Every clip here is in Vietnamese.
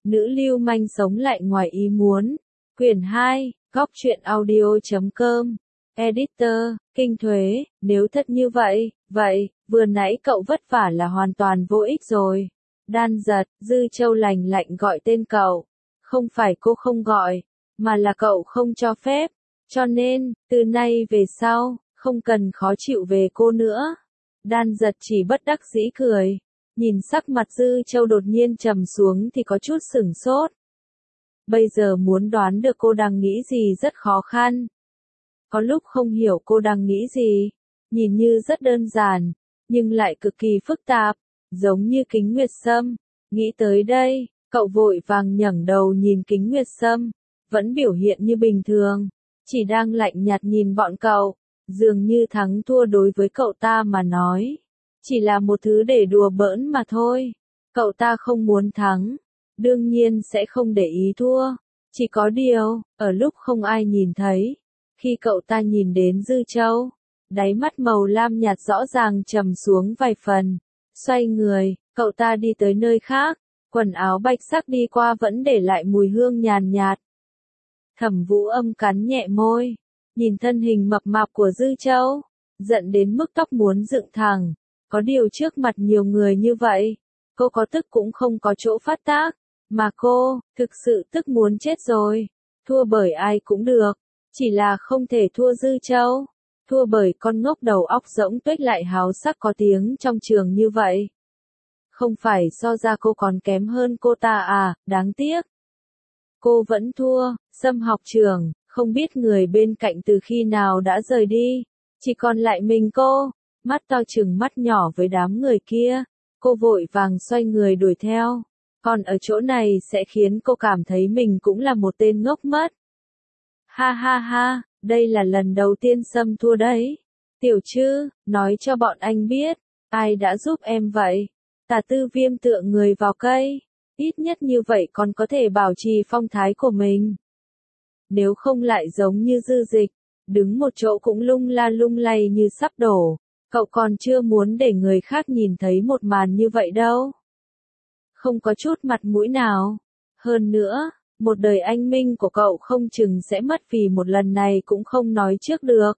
Nữ lưu manh sống lại ngoài ý muốn. Quyển 2, Góc truyện audio.com. Editor, Kinh Thuế, nếu thật như vậy, vừa nãy cậu vất vả là hoàn toàn vô ích rồi. Đan giật, Dư Châu lành lạnh gọi tên cậu. Không phải cô không gọi, mà là cậu không cho phép. Cho nên, từ nay về sau, không cần khó chịu về cô nữa. Đan giật chỉ bất đắc dĩ cười. Nhìn sắc mặt Dư Châu đột nhiên trầm xuống thì có chút sửng sốt. Bây giờ muốn đoán được cô đang nghĩ gì rất khó khăn. Có lúc không hiểu cô đang nghĩ gì, nhìn như rất đơn giản, nhưng lại cực kỳ phức tạp, giống như Kính Nguyệt Sâm. Nghĩ tới đây, cậu vội vàng ngẩng đầu nhìn Kính Nguyệt Sâm, vẫn biểu hiện như bình thường, chỉ đang lạnh nhạt nhìn bọn cậu, dường như thắng thua đối với cậu ta mà nói, chỉ là một thứ để đùa bỡn mà thôi. Cậu ta không muốn thắng, đương nhiên sẽ không để ý thua, chỉ có điều, ở lúc không ai nhìn thấy, khi cậu ta nhìn đến Dư Châu, đáy mắt màu lam nhạt rõ ràng trầm xuống vài phần, xoay người, cậu ta đi tới nơi khác, quần áo bạch sắc đi qua vẫn để lại mùi hương nhàn nhạt. Thẩm Vũ Âm cắn nhẹ môi, nhìn thân hình mập mạp của Dư Châu, giận đến mức tóc muốn dựng thẳng, có điều trước mặt nhiều người như vậy, cô có tức cũng không có chỗ phát tác, mà cô, thực sự tức muốn chết rồi, thua bởi ai cũng được, chỉ là không thể thua Dư Châu, thua bởi con ngốc đầu óc rỗng tuếch lại háo sắc có tiếng trong trường như vậy. Không phải so ra cô còn kém hơn cô ta à, đáng tiếc. Cô vẫn thua, Sâm học trường, không biết người bên cạnh từ khi nào đã rời đi, chỉ còn lại mình cô, mắt to trừng mắt nhỏ với đám người kia, cô vội vàng xoay người đuổi theo, còn ở chỗ này sẽ khiến cô cảm thấy mình cũng là một tên ngốc mất. Ha ha ha, đây là lần đầu tiên Sâm thua đấy. Tiểu Trư, nói cho bọn anh biết, ai đã giúp em vậy? Tả Tư Viêm tựa người vào cây, ít nhất như vậy còn có thể bảo trì phong thái của mình. Nếu không lại giống như Dư Dịch, đứng một chỗ cũng lung la lung lay như sắp đổ, cậu còn chưa muốn để người khác nhìn thấy một màn như vậy đâu. Không có chút mặt mũi nào. Hơn nữa, một đời anh minh của cậu không chừng sẽ mất vì một lần này cũng không nói trước được.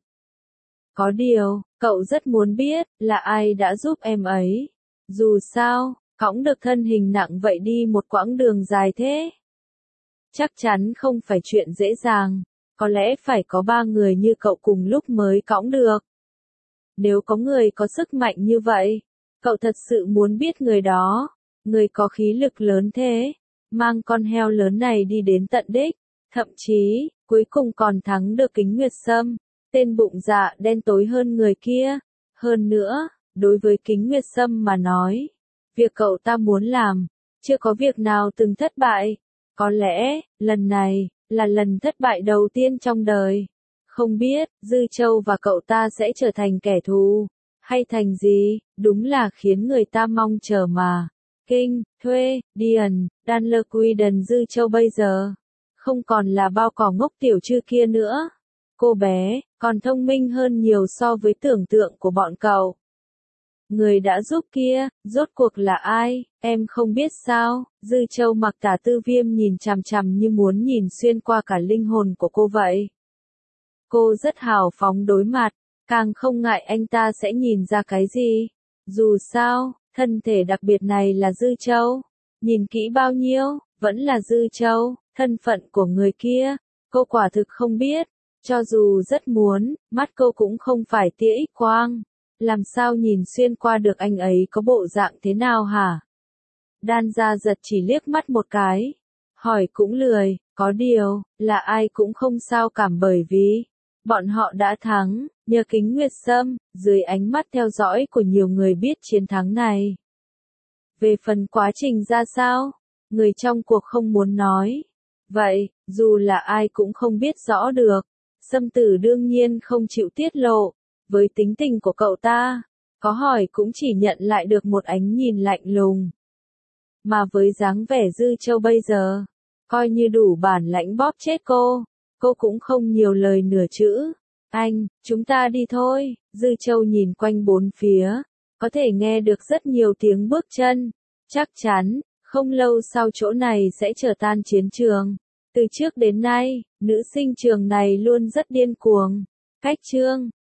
Có điều, cậu rất muốn biết là ai đã giúp em ấy. Dù sao, cõng được thân hình nặng vậy đi một quãng đường dài thế. Chắc chắn không phải chuyện dễ dàng, có lẽ phải có 3 người như cậu cùng lúc mới cõng được. Nếu có người có sức mạnh như vậy, cậu thật sự muốn biết người đó, người có khí lực lớn thế, mang con heo lớn này đi đến tận đích, thậm chí, cuối cùng còn thắng được Kính Nguyệt Sâm, tên bụng dạ đen tối hơn người kia. Hơn nữa, đối với Kính Nguyệt Sâm mà nói, việc cậu ta muốn làm, chưa có việc nào từng thất bại. Có lẽ, lần này, là lần thất bại đầu tiên trong đời. Không biết, Dư Châu và cậu ta sẽ trở thành kẻ thù, hay thành gì, đúng là khiến người ta mong chờ mà. Kinh, Thuê, Điền, Đan Lơ Quy Đần Dư Châu bây giờ, không còn là bao cỏ ngốc Tiểu Trư kia nữa. Cô bé, còn thông minh hơn nhiều so với tưởng tượng của bọn cậu. Người đã giúp kia, rốt cuộc là ai, em không biết sao? Dư Châu mặc Tả Tư Viêm nhìn chằm chằm như muốn nhìn xuyên qua cả linh hồn của cô vậy. Cô rất hào phóng đối mặt, càng không ngại anh ta sẽ nhìn ra cái gì. Dù sao, thân thể đặc biệt này là Dư Châu. Nhìn kỹ bao nhiêu, vẫn là Dư Châu, thân phận của người kia, cô quả thực không biết. Cho dù rất muốn, mắt cô cũng không phải tia X quang. Làm sao nhìn xuyên qua được anh ấy có bộ dạng thế nào hả? Đan Gia Giật chỉ liếc mắt một cái. Hỏi cũng lười, có điều, là ai cũng không sao cảm bởi vì bọn họ đã thắng, nhờ Kính Nguyệt Sâm, dưới ánh mắt theo dõi của nhiều người biết chiến thắng này. Về phần quá trình ra sao, người trong cuộc không muốn nói. Vậy, dù là ai cũng không biết rõ được. Sâm Tử đương nhiên không chịu tiết lộ. Với tính tình của cậu ta, có hỏi cũng chỉ nhận lại được một ánh nhìn lạnh lùng. Mà với dáng vẻ Dư Châu bây giờ, coi như đủ bản lãnh bóp chết cô cũng không nhiều lời nửa chữ. Anh, chúng ta đi thôi. Dư Châu nhìn quanh bốn phía, có thể nghe được rất nhiều tiếng bước chân. Chắc chắn, Không lâu sau chỗ này sẽ trở tan chiến trường. Từ trước đến nay, nữ sinh trường này luôn rất điên cuồng. Cách chương